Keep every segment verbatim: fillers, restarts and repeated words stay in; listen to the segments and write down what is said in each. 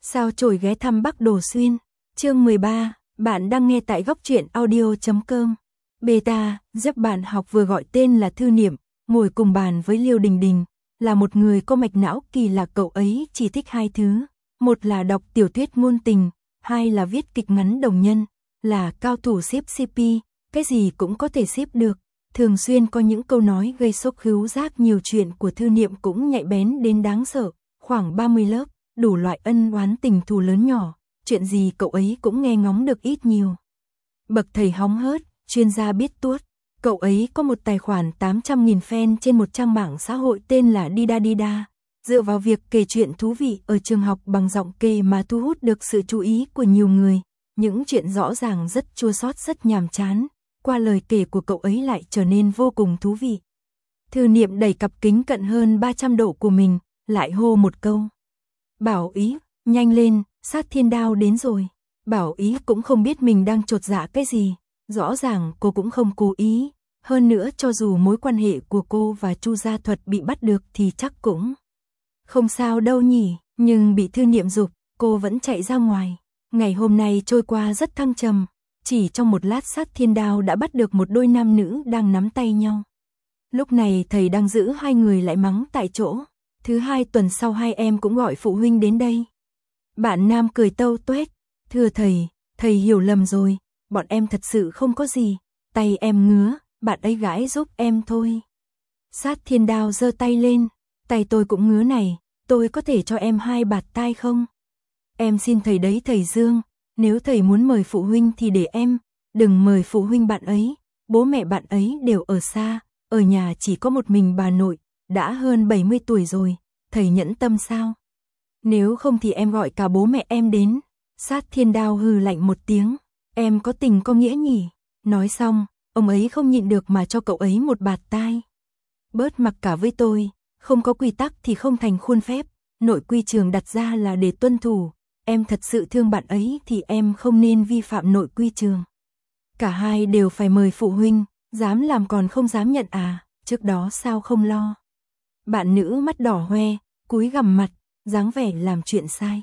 Sao chổi ghé thăm Bắc Đồ Xuyên. Chương mười ba, bạn đang nghe tại góc truyện audio chấm com. Beta, giúp bạn học vừa gọi tên là Thư Niệm, ngồi cùng bàn với Liêu Đình Đình, là một người có mạch não kỳ lạ. Cậu ấy chỉ thích hai thứ, một là đọc tiểu thuyết ngôn tình, hai là viết kịch ngắn đồng nhân, là cao thủ xếp xê pê, cái gì cũng có thể xếp được. Thường xuyên có những câu nói gây sốc khứu giác. Nhiều chuyện của Thư Niệm cũng nhạy bén đến đáng sợ, khoảng ba mươi lớp, đủ loại ân oán tình thù lớn nhỏ, chuyện gì cậu ấy cũng nghe ngóng được ít nhiều. Bậc thầy hóng hớt, chuyên gia biết tuốt. Cậu ấy có một tài khoản tám trăm nghìn fan trên một trang mạng xã hội tên là Dida Dida. Dựa vào việc kể chuyện thú vị ở trường học bằng giọng kể mà thu hút được sự chú ý của nhiều người. Những chuyện rõ ràng rất chua xót, rất nhàm chán, qua lời kể của cậu ấy lại trở nên vô cùng thú vị. Thư Niệm đẩy cặp kính cận hơn ba trăm độ của mình, lại hô một câu. Bảo Ý, nhanh lên, Sát Thiên Đao đến rồi. Bảo Ý cũng không biết mình đang chột dạ cái gì, rõ ràng cô cũng không cố ý. Hơn nữa cho dù mối quan hệ của cô và Chu Gia Thuật bị bắt được thì chắc cũng không sao đâu nhỉ, nhưng bị Thư Niệm giục, cô vẫn chạy ra ngoài. Ngày hôm nay trôi qua rất thăng trầm, chỉ trong một lát Sát Thiên Đao đã bắt được một đôi nam nữ đang nắm tay nhau. Lúc này thầy đang giữ hai người lại mắng tại chỗ. Thứ hai tuần sau hai em cũng gọi phụ huynh đến đây. Bạn nam cười tâu tuét, thưa thầy, thầy hiểu lầm rồi, bọn em thật sự không có gì, tay em ngứa, bạn ấy gãi giúp em thôi. Sát Thiên Đao giơ tay lên, tay tôi cũng ngứa này, tôi có thể cho em hai bạt tai không? Em xin thầy đấy thầy Dương, nếu thầy muốn mời phụ huynh thì để em, đừng mời phụ huynh bạn ấy, bố mẹ bạn ấy đều ở xa, ở nhà chỉ có một mình bà nội, đã hơn bảy mươi tuổi rồi, thầy nhẫn tâm sao? Nếu không thì em gọi cả bố mẹ em đến. Sát Thiên Đao hừ lạnh một tiếng, em có tình có nghĩa nhỉ? Nói xong, ông ấy không nhịn được mà cho cậu ấy một bạt tai. Bớt mặc cả với tôi, không có quy tắc thì không thành khuôn phép, nội quy trường đặt ra là để tuân thủ, em thật sự thương bạn ấy thì em không nên vi phạm nội quy trường. Cả hai đều phải mời phụ huynh, dám làm còn không dám nhận à, trước đó sao không lo. Bạn nữ mắt đỏ hoe, cúi gằm mặt, dáng vẻ làm chuyện sai.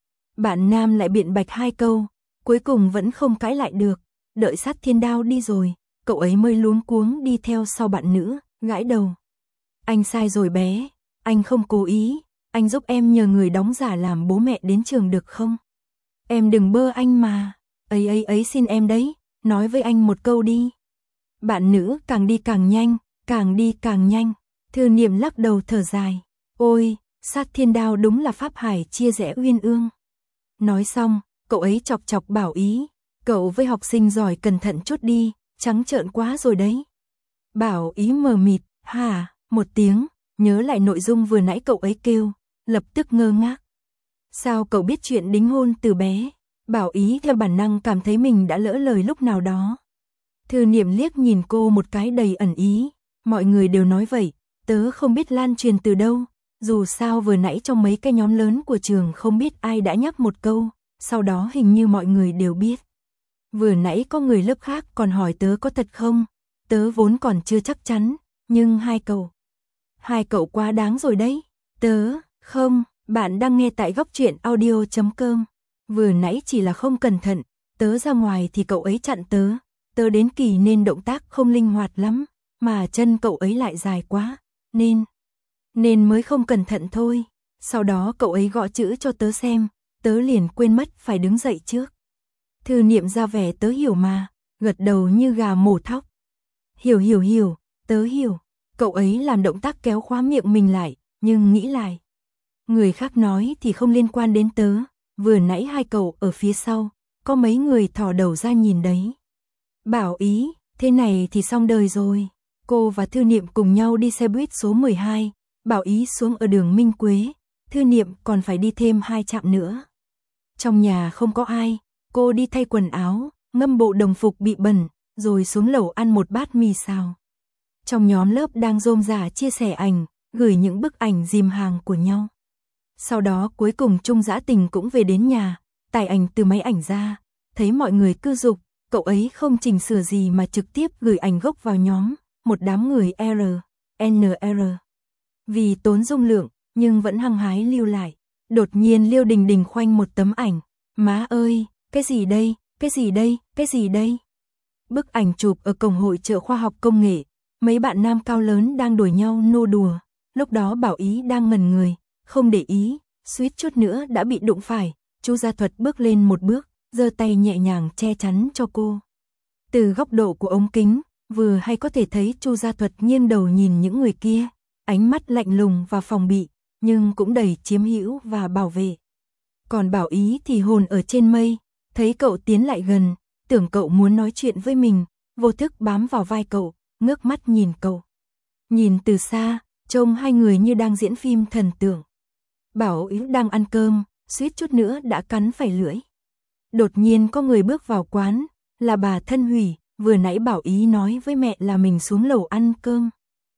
Bạn nam lại biện bạch hai câu, cuối cùng vẫn không cãi lại được, đợi Sát Thiên Đao đi rồi, cậu ấy mới luống cuống đi theo sau bạn nữ, gãi đầu. Anh sai rồi bé, anh không cố ý, anh giúp em nhờ người đóng giả làm bố mẹ đến trường được không? Em đừng bơ anh mà, ấy ấy ấy xin em đấy, nói với anh một câu đi. Bạn nữ càng đi càng nhanh, càng đi càng nhanh, Thư Niệm lắc đầu thở dài, ôi, Sát Thiên Đao đúng là pháp hải chia rẽ uyên ương. Nói xong, cậu ấy chọc chọc Bảo Ý, cậu với học sinh giỏi cẩn thận chút đi, trắng trợn quá rồi đấy. Bảo Ý mờ mịt, hả, một tiếng, nhớ lại nội dung vừa nãy cậu ấy kêu, lập tức ngơ ngác. Sao cậu biết chuyện đính hôn từ bé? Bảo Ý theo bản năng cảm thấy mình đã lỡ lời lúc nào đó. Thư Niệm liếc nhìn cô một cái đầy ẩn ý, mọi người đều nói vậy, tớ không biết lan truyền từ đâu. Dù sao vừa nãy trong mấy cái nhóm lớn của trường không biết ai đã nhắc một câu, sau đó hình như mọi người đều biết. Vừa nãy có người lớp khác còn hỏi tớ có thật không, tớ vốn còn chưa chắc chắn, nhưng hai cậu. Hai cậu quá đáng rồi đấy, tớ, không, bạn đang nghe tại góc truyện audio chấm com. Vừa nãy chỉ là không cẩn thận, tớ ra ngoài thì cậu ấy chặn tớ, tớ đến kỳ nên động tác không linh hoạt lắm, mà chân cậu ấy lại dài quá, nên... Nên mới không cẩn thận thôi. Sau đó cậu ấy gõ chữ cho tớ xem, tớ liền quên mất phải đứng dậy trước. Thư Niệm ra vẻ tớ hiểu mà, gật đầu như gà mổ thóc. Hiểu hiểu hiểu, tớ hiểu. Cậu ấy làm động tác kéo khóa miệng mình lại, nhưng nghĩ lại. Người khác nói thì không liên quan đến tớ, vừa nãy hai cậu ở phía sau, có mấy người thò đầu ra nhìn đấy. Bảo Ý, thế này thì xong đời rồi. Cô và Thư Niệm cùng nhau đi xe buýt số mười hai. Bảo Ý xuống ở đường Minh Quế, Thư Niệm còn phải đi thêm hai trạm nữa. Trong nhà không có ai, cô đi thay quần áo, ngâm bộ đồng phục bị bẩn, rồi xuống lầu ăn một bát mì xào. Trong nhóm lớp đang rôm rả chia sẻ ảnh, gửi những bức ảnh dìm hàng của nhau. Sau đó cuối cùng Trung Dã Tình cũng về đến nhà, tải ảnh từ máy ảnh ra, thấy mọi người cứ giục, cậu ấy không chỉnh sửa gì mà trực tiếp gửi ảnh gốc vào nhóm, một đám người R, N R. Vì tốn dung lượng, nhưng vẫn hăng hái lưu lại. Đột nhiên Liêu Đình Đình khoanh một tấm ảnh. Má ơi, cái gì đây, cái gì đây, cái gì đây? Bức ảnh chụp ở cổng hội chợ khoa học công nghệ. Mấy bạn nam cao lớn đang đuổi nhau nô đùa. Lúc đó Bảo Ý đang ngẩn người, không để ý, suýt chút nữa đã bị đụng phải. Chu Gia Thuật bước lên một bước, giơ tay nhẹ nhàng che chắn cho cô. Từ góc độ của ống kính, vừa hay có thể thấy Chu Gia Thuật nghiêng đầu nhìn những người kia, ánh mắt lạnh lùng và phòng bị, nhưng cũng đầy chiếm hữu và bảo vệ. Còn Bảo Ý thì hồn ở trên mây, thấy cậu tiến lại gần, tưởng cậu muốn nói chuyện với mình, vô thức bám vào vai cậu, ngước mắt nhìn cậu. Nhìn từ xa, trông hai người như đang diễn phim thần tượng. Bảo Ý đang ăn cơm, suýt chút nữa đã cắn phải lưỡi. Đột nhiên có người bước vào quán, là bà Thân Hủy, vừa nãy Bảo Ý nói với mẹ là mình xuống lầu ăn cơm.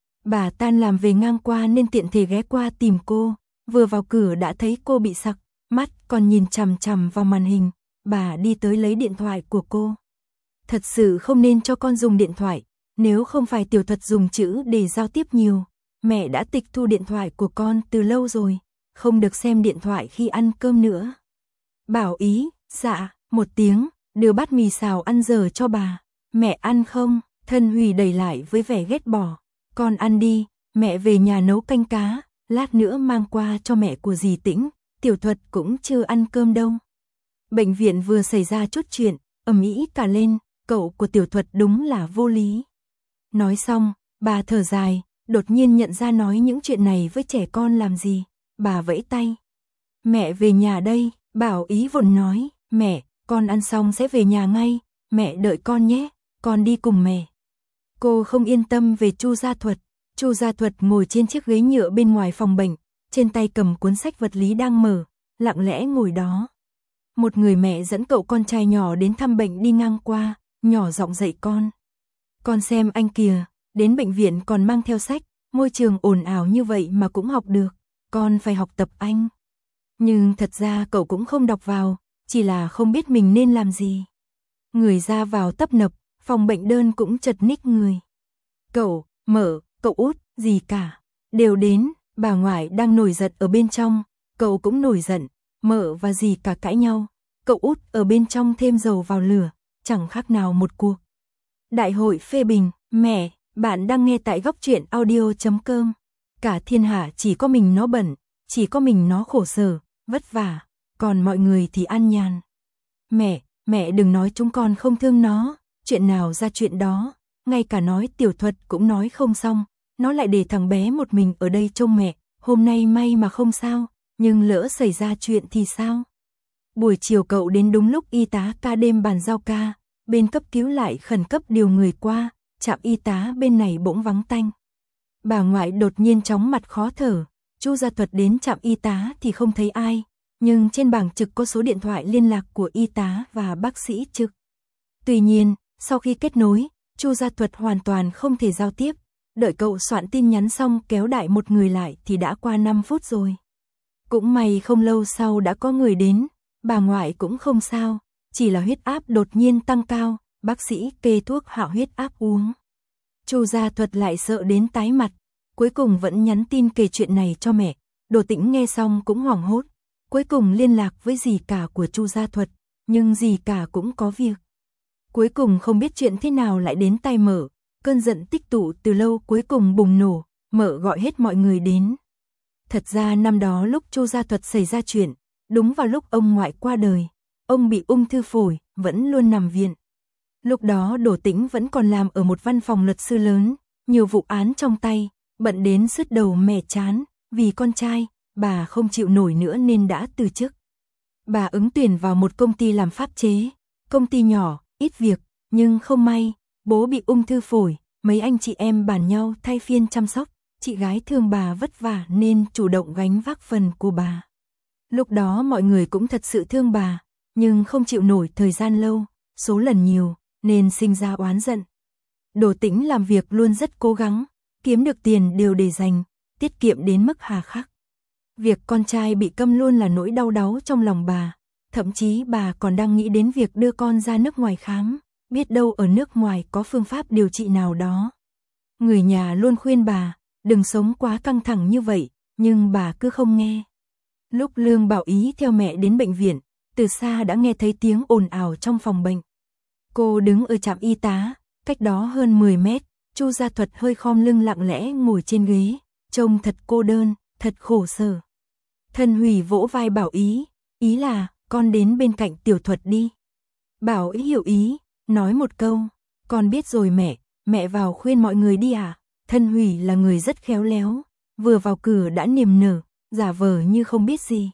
Bà tan làm về ngang qua nên tiện thể ghé qua tìm cô, vừa vào cửa đã thấy cô bị sặc, mắt còn nhìn chằm chằm vào màn hình, bà đi tới lấy điện thoại của cô. Thật sự không nên cho con dùng điện thoại, nếu không phải Tiểu Thuật dùng chữ để giao tiếp nhiều, mẹ đã tịch thu điện thoại của con từ lâu rồi, không được xem điện thoại khi ăn cơm nữa. Bảo Ý, dạ, một tiếng, đưa bát mì xào ăn dở cho bà. Mẹ ăn không? Thân Hủy đẩy lại với vẻ ghét bỏ. Con ăn đi, mẹ về nhà nấu canh cá, lát nữa mang qua cho mẹ của dì Tĩnh, Tiểu Thuật cũng chưa ăn cơm đâu. Bệnh viện vừa xảy ra chút chuyện, ầm ĩ cả lên, cậu của Tiểu Thuật đúng là vô lý. Nói xong, bà thở dài, đột nhiên nhận ra nói những chuyện này với trẻ con làm gì, bà vẫy tay. Mẹ về nhà đây, Bảo Ý vội nói, mẹ, con ăn xong sẽ về nhà ngay, mẹ đợi con nhé, con đi cùng mẹ. Cô không yên tâm về Chu Gia Thuật. Chu Gia Thuật ngồi trên chiếc ghế nhựa bên ngoài phòng bệnh, trên tay cầm cuốn sách vật lý đang mở, lặng lẽ ngồi đó. Một người mẹ dẫn cậu con trai nhỏ đến thăm bệnh đi ngang qua, nhỏ giọng dạy con. Con xem anh kìa, đến bệnh viện còn mang theo sách, môi trường ồn ào như vậy mà cũng học được, con phải học tập anh. Nhưng thật ra cậu cũng không đọc vào, chỉ là không biết mình nên làm gì. Người ra vào tấp nập, phòng bệnh đơn cũng chật ních người. Cậu, Mở, cậu Út, gì cả, đều đến, bà ngoại đang nổi giận ở bên trong, cậu cũng nổi giận, Mở và dì cả cãi nhau, cậu Út ở bên trong thêm dầu vào lửa, chẳng khác nào một cuộc đại hội phê bình. Mẹ, bạn đang nghe tại góc truyện audio chấm com. Cả thiên hạ chỉ có mình nó bận, chỉ có mình nó khổ sở, vất vả, còn mọi người thì an nhàn. Mẹ, mẹ đừng nói chúng con không thương nó, chuyện nào ra chuyện đó, ngay cả nói Tiểu Thuật cũng nói không xong, nó lại để thằng bé một mình ở đây trông mẹ, hôm nay may mà không sao, nhưng lỡ xảy ra chuyện thì sao? Buổi chiều cậu đến đúng lúc y tá ca đêm bàn giao ca, bên cấp cứu lại khẩn cấp điều người qua, trạm y tá bên này bỗng vắng tanh. Bà ngoại đột nhiên chóng mặt khó thở, Chu Gia Thuật đến trạm y tá thì không thấy ai, nhưng trên bảng trực có số điện thoại liên lạc của y tá và bác sĩ trực. Tuy nhiên, sau khi kết nối, Chu Gia Thuật hoàn toàn không thể giao tiếp, đợi cậu soạn tin nhắn xong kéo đại một người lại thì đã qua năm phút rồi. Cũng may không lâu sau đã có người đến, bà ngoại cũng không sao, chỉ là huyết áp đột nhiên tăng cao, bác sĩ kê thuốc hạ huyết áp uống. Chu Gia Thuật lại sợ đến tái mặt, cuối cùng vẫn nhắn tin kể chuyện này cho mẹ, Đồ Tĩnh nghe xong cũng hoảng hốt, cuối cùng liên lạc với dì cả của Chu Gia Thuật, nhưng dì cả cũng có việc. Cuối cùng không biết chuyện thế nào lại đến tai Mở, cơn giận tích tụ từ lâu cuối cùng bùng nổ, Mở gọi hết mọi người đến. Thật ra năm đó lúc Chu Gia Thuật xảy ra chuyện, đúng vào lúc ông ngoại qua đời, ông bị ung thư phổi, vẫn luôn nằm viện. Lúc đó Đồ Tĩnh vẫn còn làm ở một văn phòng luật sư lớn, nhiều vụ án trong tay, bận đến sứt đầu mẻ chán, vì con trai, bà không chịu nổi nữa nên đã từ chức. Bà ứng tuyển vào một công ty làm pháp chế, công ty nhỏ, ít việc, nhưng không may, bố bị ung thư phổi, mấy anh chị em bàn nhau thay phiên chăm sóc, chị gái thương bà vất vả nên chủ động gánh vác phần của bà. Lúc đó mọi người cũng thật sự thương bà, nhưng không chịu nổi thời gian lâu, số lần nhiều, nên sinh ra oán giận. Đồ Tĩnh làm việc luôn rất cố gắng, kiếm được tiền đều để dành, tiết kiệm đến mức hà khắc. Việc con trai bị câm luôn là nỗi đau đáu trong lòng bà, thậm chí bà còn đang nghĩ đến việc đưa con ra nước ngoài khám, biết đâu ở nước ngoài có phương pháp điều trị nào đó. Người nhà luôn khuyên bà, đừng sống quá căng thẳng như vậy, nhưng bà cứ không nghe. Lúc Lương Bảo Ý theo mẹ đến bệnh viện, từ xa đã nghe thấy tiếng ồn ào trong phòng bệnh. Cô đứng ở trạm y tá, cách đó hơn mười mét, Chu Gia Thuật hơi khom lưng lặng lẽ ngồi trên ghế, trông thật cô đơn, thật khổ sở. Thân Hủy vỗ vai Bảo Ý, ý là, con đến bên cạnh Tiểu Thuật đi. Bảo Ý hiểu ý, nói một câu, con biết rồi mẹ, mẹ vào khuyên mọi người đi à. Thân Hủy là người rất khéo léo, vừa vào cửa đã niềm nở, giả vờ như không biết gì.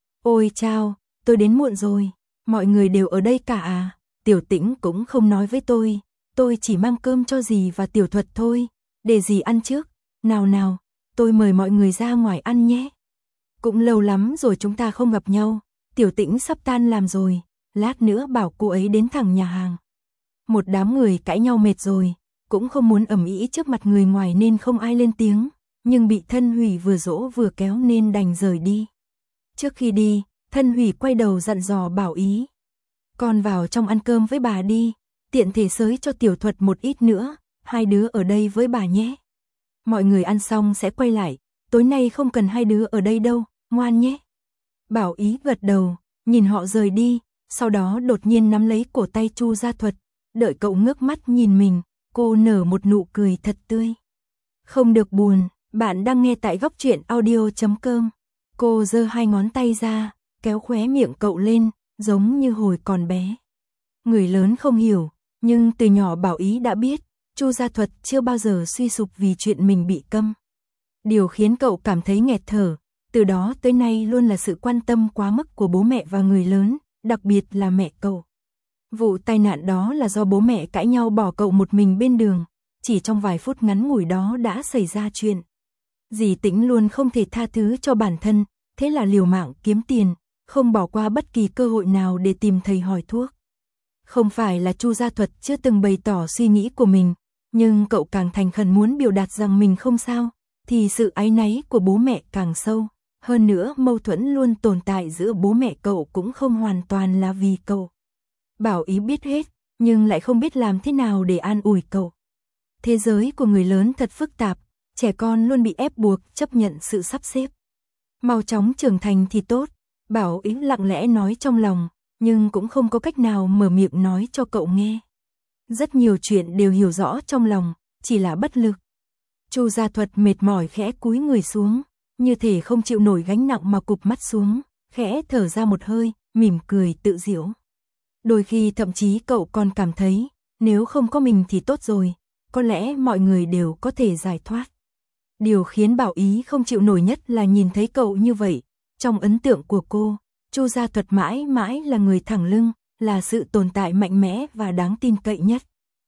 Ôi chao, tôi đến muộn rồi, mọi người đều ở đây cả à. Tiểu Tĩnh cũng không nói với tôi, tôi chỉ mang cơm cho dì và Tiểu Thuật thôi, để dì ăn trước. Nào nào, tôi mời mọi người ra ngoài ăn nhé. Cũng lâu lắm rồi chúng ta không gặp nhau, Tiểu Tĩnh sắp tan làm rồi, lát nữa bảo cô ấy đến thẳng nhà hàng. Một đám người cãi nhau mệt rồi, cũng không muốn ầm ĩ trước mặt người ngoài nên không ai lên tiếng, nhưng bị Thân Hủy vừa dỗ vừa kéo nên đành rời đi. Trước khi đi, Thân Hủy quay đầu dặn dò Bảo Ý. Con vào trong ăn cơm với bà đi, tiện thể xới cho Tiểu Thuật một ít nữa, hai đứa ở đây với bà nhé. Mọi người ăn xong sẽ quay lại, tối nay không cần hai đứa ở đây đâu, ngoan nhé. Bảo Ý gật đầu, nhìn họ rời đi, sau đó đột nhiên nắm lấy cổ tay Chu Gia Thuật, đợi cậu ngước mắt nhìn mình, cô nở một nụ cười thật tươi. Không được buồn, bạn đang nghe tại góc truyện audio chấm com. Cô giơ hai ngón tay ra, kéo khóe miệng cậu lên, giống như hồi còn bé. Người lớn không hiểu, nhưng từ nhỏ Bảo Ý đã biết, Chu Gia Thuật chưa bao giờ suy sụp vì chuyện mình bị câm. Điều khiến cậu cảm thấy nghẹt thở, từ đó tới nay luôn là sự quan tâm quá mức của bố mẹ và người lớn, đặc biệt là mẹ cậu. Vụ tai nạn đó là do bố mẹ cãi nhau bỏ cậu một mình bên đường, chỉ trong vài phút ngắn ngủi đó đã xảy ra chuyện. Dì Tĩnh luôn không thể tha thứ cho bản thân, thế là liều mạng kiếm tiền, không bỏ qua bất kỳ cơ hội nào để tìm thầy hỏi thuốc. Không phải là Chu Gia Thuật chưa từng bày tỏ suy nghĩ của mình, nhưng cậu càng thành khẩn muốn biểu đạt rằng mình không sao, thì sự áy náy của bố mẹ càng sâu. Hơn nữa mâu thuẫn luôn tồn tại giữa bố mẹ cậu cũng không hoàn toàn là vì cậu. Bảo Ý biết hết, nhưng lại không biết làm thế nào để an ủi cậu. Thế giới của người lớn thật phức tạp, trẻ con luôn bị ép buộc chấp nhận sự sắp xếp. Mau chóng trưởng thành thì tốt, Bảo Ý lặng lẽ nói trong lòng, nhưng cũng không có cách nào mở miệng nói cho cậu nghe. Rất nhiều chuyện đều hiểu rõ trong lòng, chỉ là bất lực. Chu Gia Thuật mệt mỏi khẽ cúi người xuống, như thể không chịu nổi gánh nặng mà cụp mắt xuống, khẽ thở ra một hơi, mỉm cười tự giễu. Đôi khi thậm chí cậu còn cảm thấy, nếu không có mình thì tốt rồi, có lẽ mọi người đều có thể giải thoát. Điều khiến Bảo Ý không chịu nổi nhất là nhìn thấy cậu như vậy. Trong ấn tượng của cô, Chu Gia Thuật mãi mãi là người thẳng lưng, là sự tồn tại mạnh mẽ và đáng tin cậy nhất.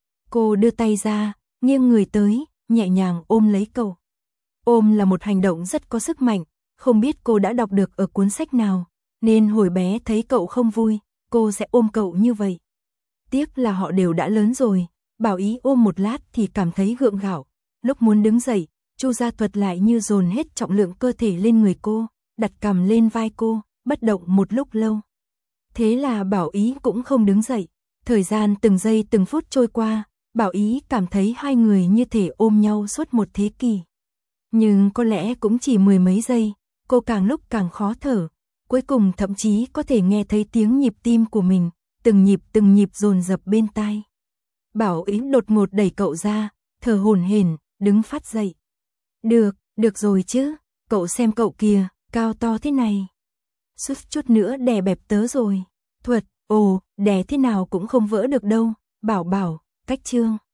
Cô đưa tay ra, nghiêng người tới, nhẹ nhàng ôm lấy cậu. Ôm là một hành động rất có sức mạnh, không biết cô đã đọc được ở cuốn sách nào, nên hồi bé thấy cậu không vui, cô sẽ ôm cậu như vậy. Tiếc là họ đều đã lớn rồi, Bảo Ý ôm một lát thì cảm thấy gượng gạo. Lúc muốn đứng dậy, Chu Gia Thuật lại như dồn hết trọng lượng cơ thể lên người cô, đặt cằm lên vai cô, bất động một lúc lâu. Thế là Bảo Ý cũng không đứng dậy. Thời gian từng giây từng phút trôi qua, Bảo Ý cảm thấy hai người như thể ôm nhau suốt một thế kỷ. Nhưng có lẽ cũng chỉ mười mấy giây, cô càng lúc càng khó thở, cuối cùng thậm chí có thể nghe thấy tiếng nhịp tim của mình, từng nhịp từng nhịp dồn dập bên tai. Bảo Ý đột ngột đẩy cậu ra, thở hổn hển, đứng phát dậy. Được, được rồi chứ, cậu xem cậu kìa, cao to thế này. Suýt chút nữa đè bẹp tớ rồi. Thuật, ồ, đè thế nào cũng không vỡ được đâu, Bảo Bảo, cách chương.